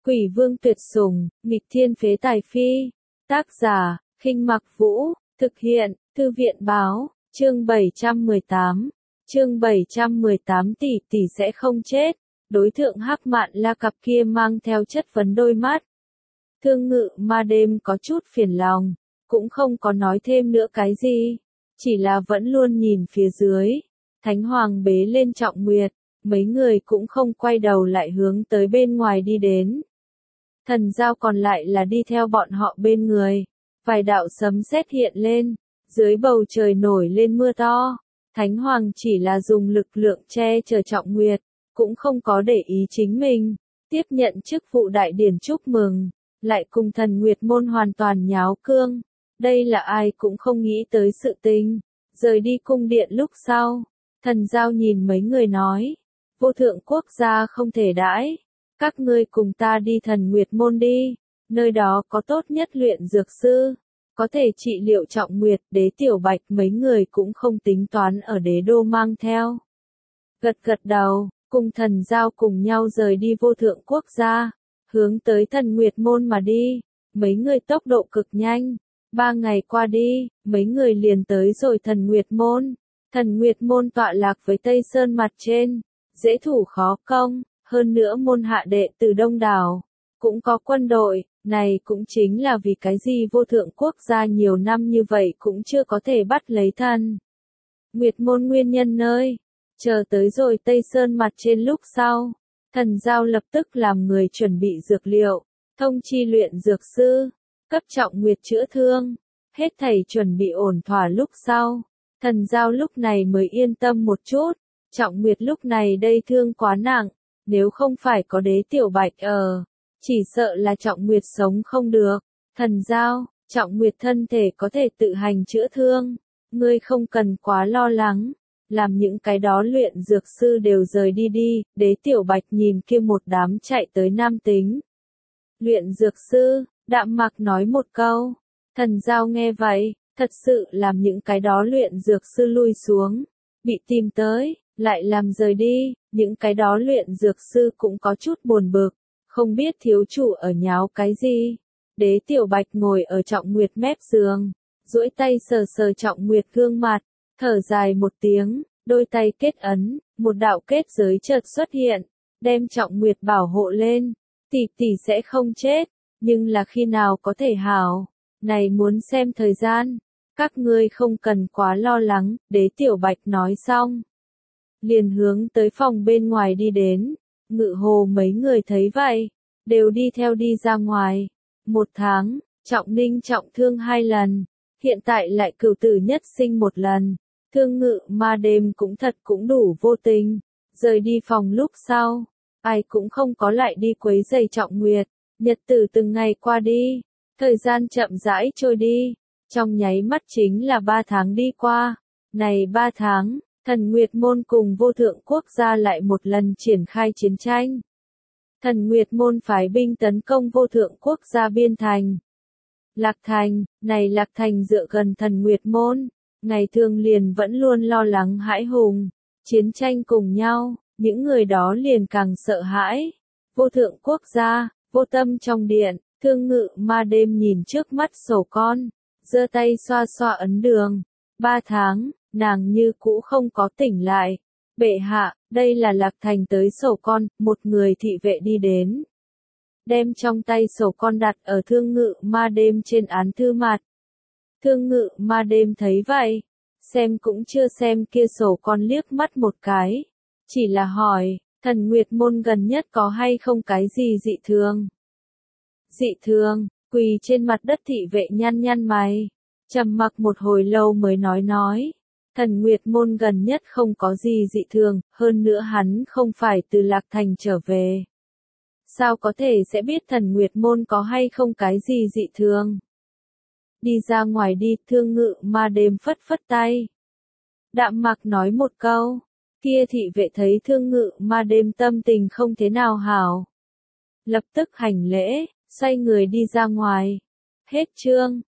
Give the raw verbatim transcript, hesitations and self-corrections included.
Quỷ vương tuyệt sủng, nghịch thiên phế tài phi. Tác giả, Khinh Mặc Vũ, thực hiện, Thư viện báo, chương bảy trăm mười tám. Chương bảy trăm mười tám tỷ tỷ sẽ không chết. Đối tượng Hắc Mạn La cặp kia mang theo chất vấn đôi mắt. Thương Ngự Ma đêm có chút phiền lòng, cũng không có nói thêm nữa cái gì, chỉ là vẫn luôn nhìn phía dưới. Thánh Hoàng bế lên Trọng Nguyệt, mấy người cũng không quay đầu lại hướng tới bên ngoài đi đến. Thần Giao còn lại là đi theo bọn họ bên người. Vài đạo sấm sét hiện lên, dưới bầu trời nổi lên mưa to. Thánh Hoàng chỉ là dùng lực lượng che chở Trọng Nguyệt, cũng không có để ý chính mình, tiếp nhận chức vụ đại điển chúc mừng, lại cùng Thần Nguyệt môn hoàn toàn nháo cương. Đây là ai cũng không nghĩ tới sự tình. Rời đi cung điện lúc sau, Thần Giao nhìn mấy người nói, vô thượng quốc gia không thể đãi, các ngươi cùng ta đi Thần Nguyệt môn đi, nơi đó có tốt nhất luyện dược sư, có thể trị liệu Trọng Nguyệt. Đế Tiểu Bạch mấy người cũng không tính toán ở đế đô mang theo. Gật gật đầu, cùng Thần Giao cùng nhau rời đi vô thượng quốc gia, hướng tới Thần Nguyệt môn mà đi. Mấy người tốc độ cực nhanh, ba ngày qua đi, mấy người liền tới rồi Thần Nguyệt môn. Thần Nguyệt môn tọa lạc với Tây Sơn mặt trên, dễ thủ khó công, hơn nữa môn hạ đệ từ đông đảo, cũng có quân đội. Này cũng chính là vì cái gì vô thượng quốc gia nhiều năm như vậy cũng chưa có thể bắt lấy Thần Nguyệt môn nguyên nhân nơi. Chờ tới rồi Tây Sơn mặt trên lúc sau, Thần Giao lập tức làm người chuẩn bị dược liệu, thông chi luyện dược sư, cấp Trọng Nguyệt chữa thương. Hết thảy chuẩn bị ổn thỏa lúc sau, Thần Giao lúc này mới yên tâm một chút. Trọng Nguyệt lúc này đây thương quá nặng, nếu không phải có Đế Tiểu Bạch ở, chỉ sợ là Trọng Nguyệt sống không được. Thần Giao, Trọng Nguyệt thân thể có thể tự hành chữa thương, ngươi không cần quá lo lắng. Làm những cái đó luyện dược sư đều rời đi đi. Đế Tiểu Bạch nhìn kia một đám chạy tới nam tính luyện dược sư, đạm mạc nói một câu. Thần Giao nghe vậy, thật sự làm những cái đó luyện dược sư lui xuống, bị tìm tới, lại làm rời đi. Những cái đó luyện dược sư cũng có chút buồn bực, không biết thiếu chủ ở nháo cái gì. Đế Tiểu Bạch ngồi ở Trọng Nguyệt mép giường, duỗi tay sờ sờ Trọng Nguyệt gương mặt, thở dài một tiếng, đôi tay kết ấn, một đạo kết giới chợt xuất hiện, đem Trọng Nguyệt bảo hộ lên. Tỷ tỷ sẽ không chết, nhưng là khi nào có thể hảo, này muốn xem thời gian. Các ngươi không cần quá lo lắng. Đế Tiểu Bạch nói xong, liền hướng tới phòng bên ngoài đi đến. Ngự Hồ mấy người thấy vậy, đều đi theo đi ra ngoài. Một tháng, Trọng Ninh trọng thương hai lần, hiện tại lại cửu tử nhất sinh một lần. Thương Ngự Ma đêm cũng thật cũng đủ vô tình. Rời đi phòng lúc sau, ai cũng không có lại đi quấy rầy Trọng Nguyệt. Nhật tử từng ngày qua đi, thời gian chậm rãi trôi đi, trong nháy mắt chính là ba tháng đi qua. Này ba tháng, Thần Nguyệt môn cùng vô thượng quốc gia lại một lần triển khai chiến tranh. Thần Nguyệt môn phái binh tấn công vô thượng quốc gia biên thành Lạc Thành. Này Lạc Thành dựa gần Thần Nguyệt môn, ngày thường liền vẫn luôn lo lắng hãi hùng. Chiến tranh cùng nhau, những người đó liền càng sợ hãi. Vô thượng quốc gia, vô tâm trong điện, Thương Ngự Ma đêm nhìn trước mắt sổ con, giơ tay xoa xoa ấn đường. Ba tháng, nàng như cũ không có tỉnh lại. Bệ hạ, đây là Lạc Thành tới sổ con. Một người thị vệ đi đến, đem trong tay sổ con đặt ở Thương Ngự Ma đêm trên án thư mặt. Thương Ngự Ma đêm thấy vậy, xem cũng chưa xem kia sổ con liếc mắt một cái, chỉ là hỏi, Thần Nguyệt môn gần nhất có hay không cái gì dị thường? Dị thường? Quỳ trên mặt đất thị vệ nhăn nhăn mày, trầm mặc một hồi lâu mới nói nói, Thần Nguyệt môn gần nhất không có gì dị thường, hơn nữa hắn không phải từ Lạc Thành trở về. Sao có thể sẽ biết Thần Nguyệt môn có hay không cái gì dị thường? Đi ra ngoài đi. Thương Ngự Ma đêm phất phất tay, đạm mạc nói một câu. Kia thị vệ thấy Thương Ngự Ma đêm tâm tình không thế nào hảo, lập tức hành lễ, xoay người đi ra ngoài. Hết chương.